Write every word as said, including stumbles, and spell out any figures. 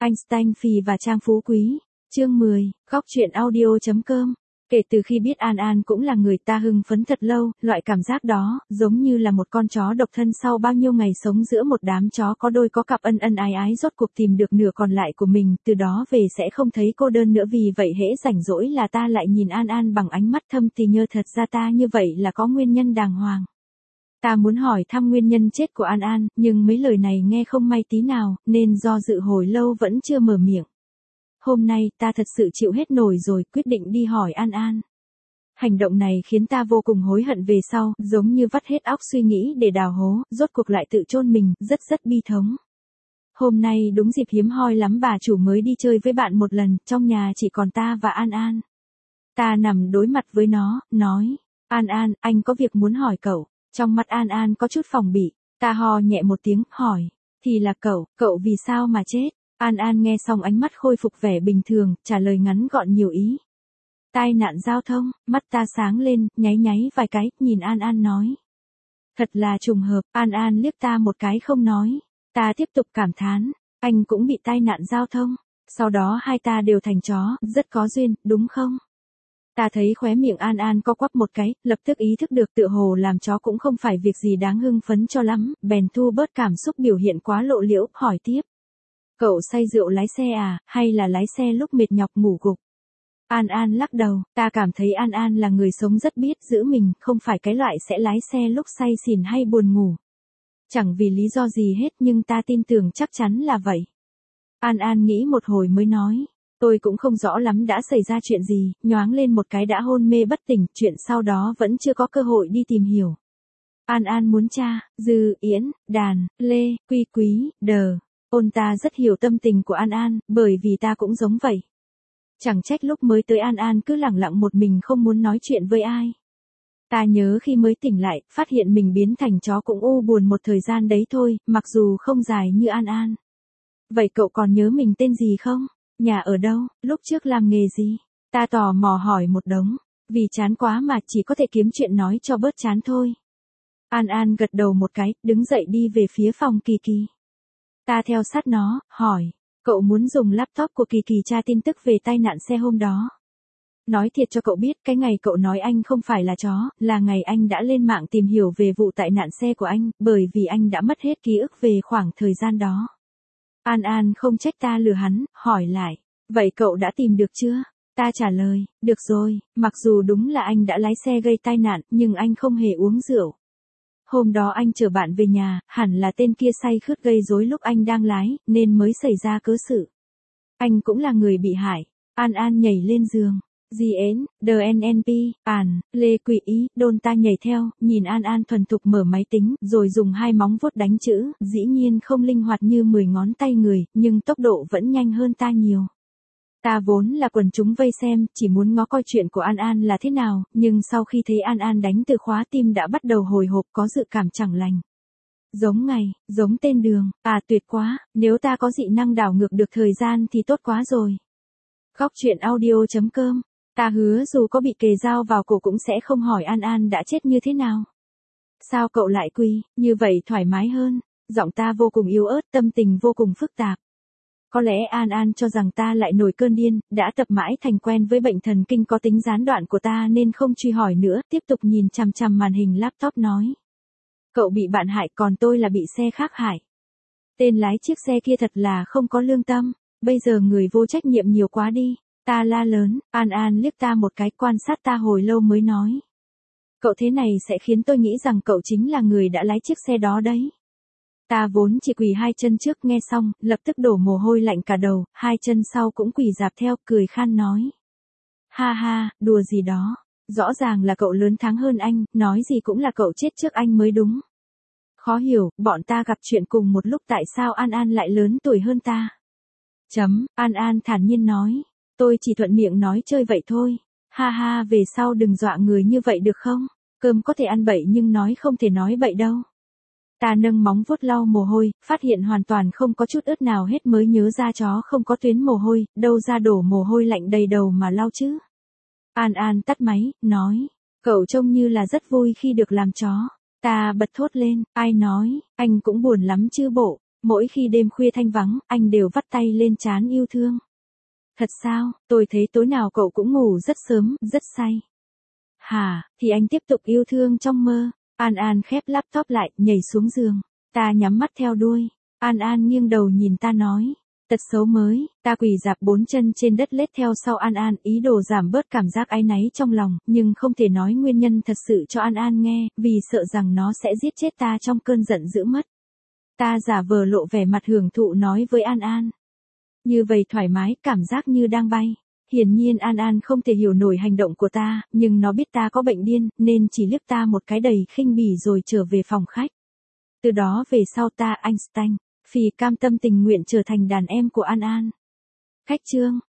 Einstein Phì và Trang Phú Quý. Chương mười, Góc truyện audio chấm com. Kể từ khi biết An An cũng là người, ta hưng phấn thật lâu, loại cảm giác đó, giống như là một con chó độc thân sau bao nhiêu ngày sống giữa một đám chó có đôi có cặp ân ân ái ái rốt cuộc tìm được nửa còn lại của mình, từ đó về sẽ không thấy cô đơn nữa. Vì vậy hễ rảnh rỗi là ta lại nhìn An An bằng ánh mắt thâm tình nhớ, thật ra ta như vậy là có nguyên nhân đàng hoàng. Ta muốn hỏi thăm nguyên nhân chết của An An, nhưng mấy lời này nghe không may tí nào, nên do dự hồi lâu vẫn chưa mở miệng. Hôm nay, ta thật sự chịu hết nổi rồi, quyết định đi hỏi An An. Hành động này khiến ta vô cùng hối hận về sau, giống như vắt hết óc suy nghĩ để đào hố, rốt cuộc lại tự chôn mình, rất rất bi thống. Hôm nay đúng dịp hiếm hoi lắm, bà chủ mới đi chơi với bạn một lần, trong nhà chỉ còn ta và An An. Ta nằm đối mặt với nó, nói, An An, anh có việc muốn hỏi cậu. Trong mắt An An có chút phòng bị, ta ho nhẹ một tiếng, hỏi, thì là cậu, cậu vì sao mà chết? An An nghe xong ánh mắt khôi phục vẻ bình thường, trả lời ngắn gọn nhiều ý. Tai nạn giao thông. Mắt ta sáng lên, nháy nháy vài cái, nhìn An An nói. Thật là trùng hợp. An An liếc ta một cái không nói. Ta tiếp tục cảm thán, anh cũng bị tai nạn giao thông. Sau đó hai ta đều thành chó, rất có duyên, đúng không? Ta thấy khóe miệng An An co quắp một cái, lập tức ý thức được tựa hồ làm chó cũng không phải việc gì đáng hưng phấn cho lắm, bèn thu bớt cảm xúc biểu hiện quá lộ liễu, hỏi tiếp. Cậu say rượu lái xe à, hay là lái xe lúc mệt nhọc ngủ gục? An An lắc đầu, ta cảm thấy An An là người sống rất biết giữ mình, không phải cái loại sẽ lái xe lúc say xỉn hay buồn ngủ. Chẳng vì lý do gì hết, nhưng ta tin tưởng chắc chắn là vậy. An An nghĩ một hồi mới nói. Tôi cũng không rõ lắm đã xảy ra chuyện gì, nhoáng lên một cái đã hôn mê bất tỉnh, chuyện sau đó vẫn chưa có cơ hội đi tìm hiểu. An An muốn tra, Dư, Yến, Đàn, Lê, Quy Quý, Đờ. Ôn ta rất hiểu tâm tình của An An, bởi vì ta cũng giống vậy. Chẳng trách lúc mới tới An An cứ lẳng lặng một mình không muốn nói chuyện với ai. Ta nhớ khi mới tỉnh lại, phát hiện mình biến thành chó cũng u buồn một thời gian đấy thôi, mặc dù không dài như An An. Vậy cậu còn nhớ mình tên gì không? Nhà ở đâu, lúc trước làm nghề gì? Ta tò mò hỏi một đống, vì chán quá mà chỉ có thể kiếm chuyện nói cho bớt chán thôi. An An gật đầu một cái, đứng dậy đi về phía phòng Kỳ Kỳ. Ta theo sát nó, hỏi, cậu muốn dùng laptop của Kỳ Kỳ tra tin tức về tai nạn xe hôm đó. Nói thiệt cho cậu biết, cái ngày cậu nói anh không phải là chó, là ngày anh đã lên mạng tìm hiểu về vụ tai nạn xe của anh, bởi vì anh đã mất hết ký ức về khoảng thời gian đó. An An không trách ta lừa hắn, hỏi lại, vậy cậu đã tìm được chưa? Ta trả lời, được rồi, mặc dù đúng là anh đã lái xe gây tai nạn, nhưng anh không hề uống rượu. Hôm đó anh chở bạn về nhà, hẳn là tên kia say khướt gây rối lúc anh đang lái, nên mới xảy ra cớ sự. Anh cũng là người bị hại. An An nhảy lên giường. giê en, đê en en pê, Ản, Lê Quỷ Ý, Đôn ta nhảy theo, nhìn An An thuần thục mở máy tính, rồi dùng hai móng vuốt đánh chữ, dĩ nhiên không linh hoạt như mười ngón tay người, nhưng tốc độ vẫn nhanh hơn ta nhiều. Ta vốn là quần chúng vây xem, chỉ muốn ngó coi chuyện của An An là thế nào, nhưng sau khi thấy An An đánh từ khóa tim đã bắt đầu hồi hộp, có dự cảm chẳng lành. Giống ngày, giống tên đường, à tuyệt quá, nếu ta có dị năng đảo ngược được thời gian thì tốt quá rồi. Góc truyện audio chấm com. Ta hứa dù có bị kề dao vào cổ cũng sẽ không hỏi An An đã chết như thế nào. Sao cậu lại quy, như vậy thoải mái hơn. Giọng ta vô cùng yếu ớt, tâm tình vô cùng phức tạp. Có lẽ An An cho rằng ta lại nổi cơn điên, đã tập mãi thành quen với bệnh thần kinh có tính gián đoạn của ta nên không truy hỏi nữa, tiếp tục nhìn chằm chằm màn hình laptop nói. Cậu bị bạn hại, còn tôi là bị xe khác hại. Tên lái chiếc xe kia thật là không có lương tâm, bây giờ người vô trách nhiệm nhiều quá đi. Ta la lớn, An An liếc ta một cái, quan sát ta hồi lâu mới nói. Cậu thế này sẽ khiến tôi nghĩ rằng cậu chính là người đã lái chiếc xe đó đấy. Ta vốn chỉ quỳ hai chân trước, nghe xong, lập tức đổ mồ hôi lạnh cả đầu, hai chân sau cũng quỳ rạp theo, cười khan nói. Ha ha, đùa gì đó, rõ ràng là cậu lớn tháng hơn anh, nói gì cũng là cậu chết trước anh mới đúng. Khó hiểu, bọn ta gặp chuyện cùng một lúc tại sao An An lại lớn tuổi hơn ta. Chấm, An An thản nhiên nói. Tôi chỉ thuận miệng nói chơi vậy thôi. Ha ha, về sau đừng dọa người như vậy được không? Cơm có thể ăn bậy nhưng nói không thể nói bậy đâu. Ta nâng móng vuốt lau mồ hôi, phát hiện hoàn toàn không có chút ướt nào hết mới nhớ ra chó không có tuyến mồ hôi, đâu ra đổ mồ hôi lạnh đầy đầu mà lau chứ. An An tắt máy, nói, cậu trông như là rất vui khi được làm chó. Ta bật thốt lên, ai nói, anh cũng buồn lắm chứ bộ. Mỗi khi đêm khuya thanh vắng, anh đều vắt tay lên trán yêu thương. Thật sao, tôi thấy tối nào cậu cũng ngủ rất sớm, rất say. Hả, thì anh tiếp tục yêu thương trong mơ. An An khép laptop lại, nhảy xuống giường. Ta nhắm mắt theo đuôi. An An nghiêng đầu nhìn ta nói. Tật xấu mới, ta quỳ dạp bốn chân trên đất lết theo sau An An, ý đồ giảm bớt cảm giác áy náy trong lòng, nhưng không thể nói nguyên nhân thật sự cho An An nghe, vì sợ rằng nó sẽ giết chết ta trong cơn giận dữ mất. Ta giả vờ lộ vẻ mặt hưởng thụ nói với An An. Như vậy thoải mái, cảm giác như đang bay. Hiển nhiên An An không thể hiểu nổi hành động của ta, nhưng nó biết ta có bệnh điên, nên chỉ liếc ta một cái đầy khinh bỉ rồi trở về phòng khách. Từ đó về sau ta Einstein, phì cam tâm tình nguyện trở thành đàn em của An An. Khách chương.